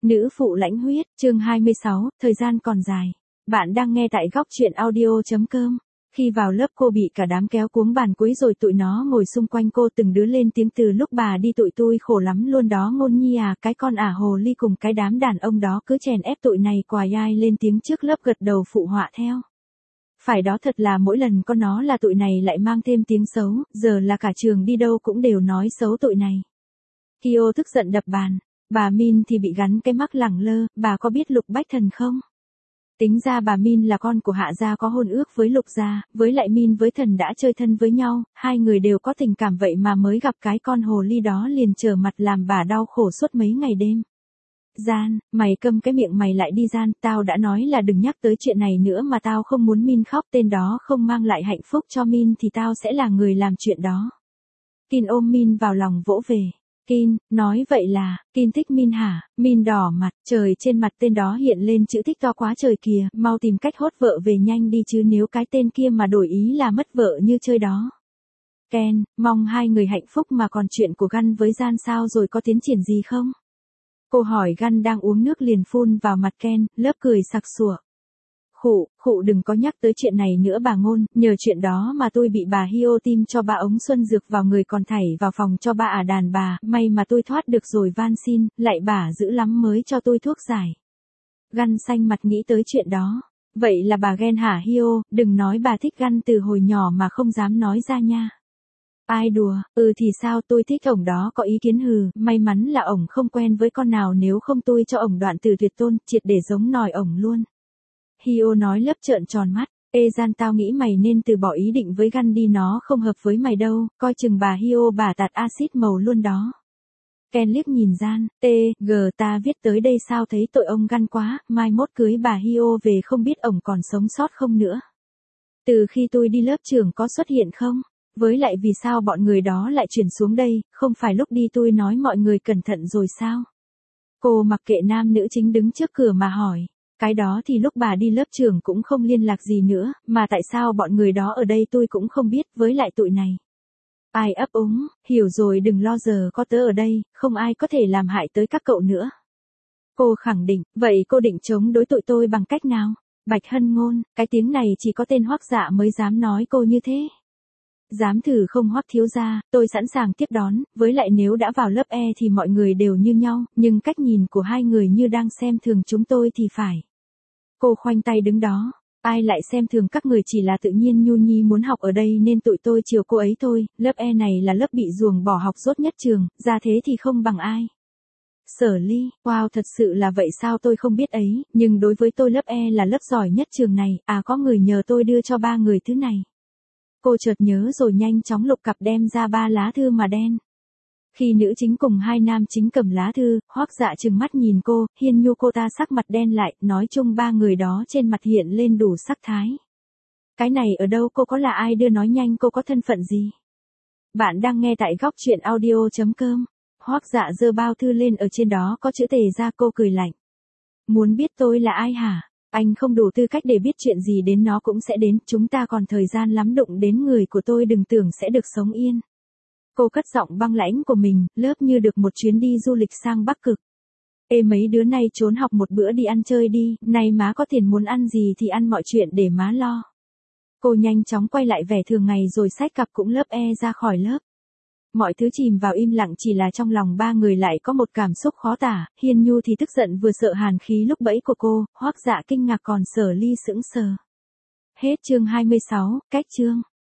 Nữ phụ lãnh huyết, chương 26, thời gian còn dài. Bạn đang nghe tại góc truyện audio.com. Khi vào lớp cô bị cả đám kéo cuống bàn cúi rồi tụi nó ngồi xung quanh cô từng đứa lên tiếng từ lúc bà đi tụi tôi khổ lắm luôn đó Ngôn Nhi à, cái con ả hồ ly cùng cái đám đàn ông đó cứ chèn ép tụi này quài ai lên tiếng trước lớp gật đầu phụ họa theo. Phải đó, thật là mỗi lần con nó là tụi này lại mang thêm tiếng xấu, giờ là cả trường đi đâu cũng đều nói xấu tụi này. Kyo tức giận đập bàn. Bà Min thì bị gắn cái mắc lẳng lơ, bà có biết Lục Bách Thần không? Tính ra bà Min là con của Hạ gia có hôn ước với Lục gia, với lại Min với Thần đã chơi thân với nhau, hai người đều có tình cảm vậy mà mới gặp cái con hồ ly đó liền trở mặt làm bà đau khổ suốt mấy ngày đêm. Gian, mày câm cái miệng mày lại đi Gian, tao đã nói là đừng nhắc tới chuyện này nữa mà tao không muốn Min khóc, tên đó không mang lại hạnh phúc cho Min thì tao sẽ là người làm chuyện đó. Kin ôm Min vào lòng vỗ về. Kin, nói vậy là, Kin thích Min hả? Min đỏ mặt, trời, trên mặt tên đó hiện lên chữ thích to quá trời kìa, mau tìm cách hốt vợ về nhanh đi chứ nếu cái tên kia mà đổi ý là mất vợ như chơi đó. Ken, mong hai người hạnh phúc mà còn chuyện của Gun với Gian sao rồi, có tiến triển gì không? Cô hỏi. Gun đang uống nước liền phun vào mặt Ken, lớp cười sặc sụa. Khụ đừng có nhắc tới chuyện này nữa bà Ngôn, nhờ chuyện đó mà tôi bị bà Hio tiêm cho 3 ống xuân dược vào người còn thảy vào phòng cho ba đàn bà, may mà tôi thoát được rồi van xin, lại bà dữ lắm mới cho tôi thuốc giải. Gun xanh mặt nghĩ tới chuyện đó. Vậy là bà ghen hả Hio, đừng nói bà thích Gun từ hồi nhỏ mà không dám nói ra nha. Ai đùa, thì sao, tôi thích ổng đó, có ý kiến hừ, may mắn là ổng không quen với con nào nếu không tôi cho ổng đoạn từ tuyệt tôn, triệt để giống nòi ổng luôn. Hio nói lớp trợn tròn mắt. Ê Gian, tao nghĩ mày nên từ bỏ ý định với Gun đi, nó không hợp với mày đâu, coi chừng bà Hio bà tạt axit màu luôn đó. Ken liếc nhìn Gian, ta viết tới đây sao thấy tội ông Gun quá, mai mốt cưới bà Hio về không biết ổng còn sống sót không nữa. Từ khi tôi đi lớp trưởng có xuất hiện không? Với lại vì sao bọn người đó lại chuyển xuống đây, không phải lúc đi tôi nói mọi người cẩn thận rồi sao? Cô mặc kệ nam nữ chính đứng trước cửa mà hỏi. Cái đó thì lúc bà đi lớp trưởng cũng không liên lạc gì nữa, mà tại sao bọn người đó ở đây tôi cũng không biết, với lại tụi này. Ai ấp úng, hiểu rồi, đừng lo, giờ có tớ ở đây, không ai có thể làm hại tới các cậu nữa. Cô khẳng định, vậy cô định chống đối tụi tôi bằng cách nào? Bạch Hân Ngôn, cái tiếng này chỉ có tên Hoắc Dạ mới dám nói cô như thế. Dám thử không Hoắc thiếu gia, tôi sẵn sàng tiếp đón, với lại nếu đã vào lớp E thì mọi người đều như nhau, nhưng cách nhìn của hai người như đang xem thường chúng tôi thì phải. Cô khoanh tay đứng đó, ai lại xem thường các người, chỉ là tự nhiên Nhu Nhi muốn học ở đây nên tụi tôi chiều cô ấy thôi, lớp E này là lớp bị ruồng bỏ học dốt nhất trường, ra thế thì không bằng ai. Sở Ly, wow, thật sự là vậy sao, tôi không biết ấy, nhưng đối với tôi lớp E là lớp giỏi nhất trường này, có người nhờ tôi đưa cho 3 người thứ này. Cô chợt nhớ rồi nhanh chóng lục cặp đem ra 3 lá thư mà đen. Khi nữ chính cùng 2 nam chính cầm lá thư, Hoắc Dạ trừng mắt nhìn cô, Hiên Nhu, cô ta sắc mặt đen lại, nói chung 3 người đó trên mặt hiện lên đủ sắc thái. Cái này ở đâu, cô có là ai đưa, nói nhanh, cô có thân phận gì? Bạn đang nghe tại góc truyện audio.com. Hoắc Dạ giơ bao thư lên, ở trên đó có chữ Tề gia, cô cười lạnh. Muốn biết tôi là ai hả? Anh không đủ tư cách để biết chuyện gì đến nó cũng sẽ đến, chúng ta còn thời gian lắm, đụng đến người của tôi đừng tưởng sẽ được sống yên. Cô cất giọng băng lãnh của mình, lớp như được một chuyến đi du lịch sang Bắc Cực. Ê, mấy đứa này trốn học một bữa đi ăn chơi đi, này má có tiền muốn ăn gì thì ăn, mọi chuyện để má lo. Cô nhanh chóng quay lại vẻ thường ngày rồi xách cặp cũng lớp E ra khỏi lớp. Mọi thứ chìm vào im lặng, chỉ là trong lòng 3 người lại có một cảm xúc khó tả, Hiên Nhu thì tức giận vừa sợ hàn khí lúc bẫy của cô, Hoắc Dạ kinh ngạc, còn Sở Ly sững sờ. Hết chương 26, cách chương.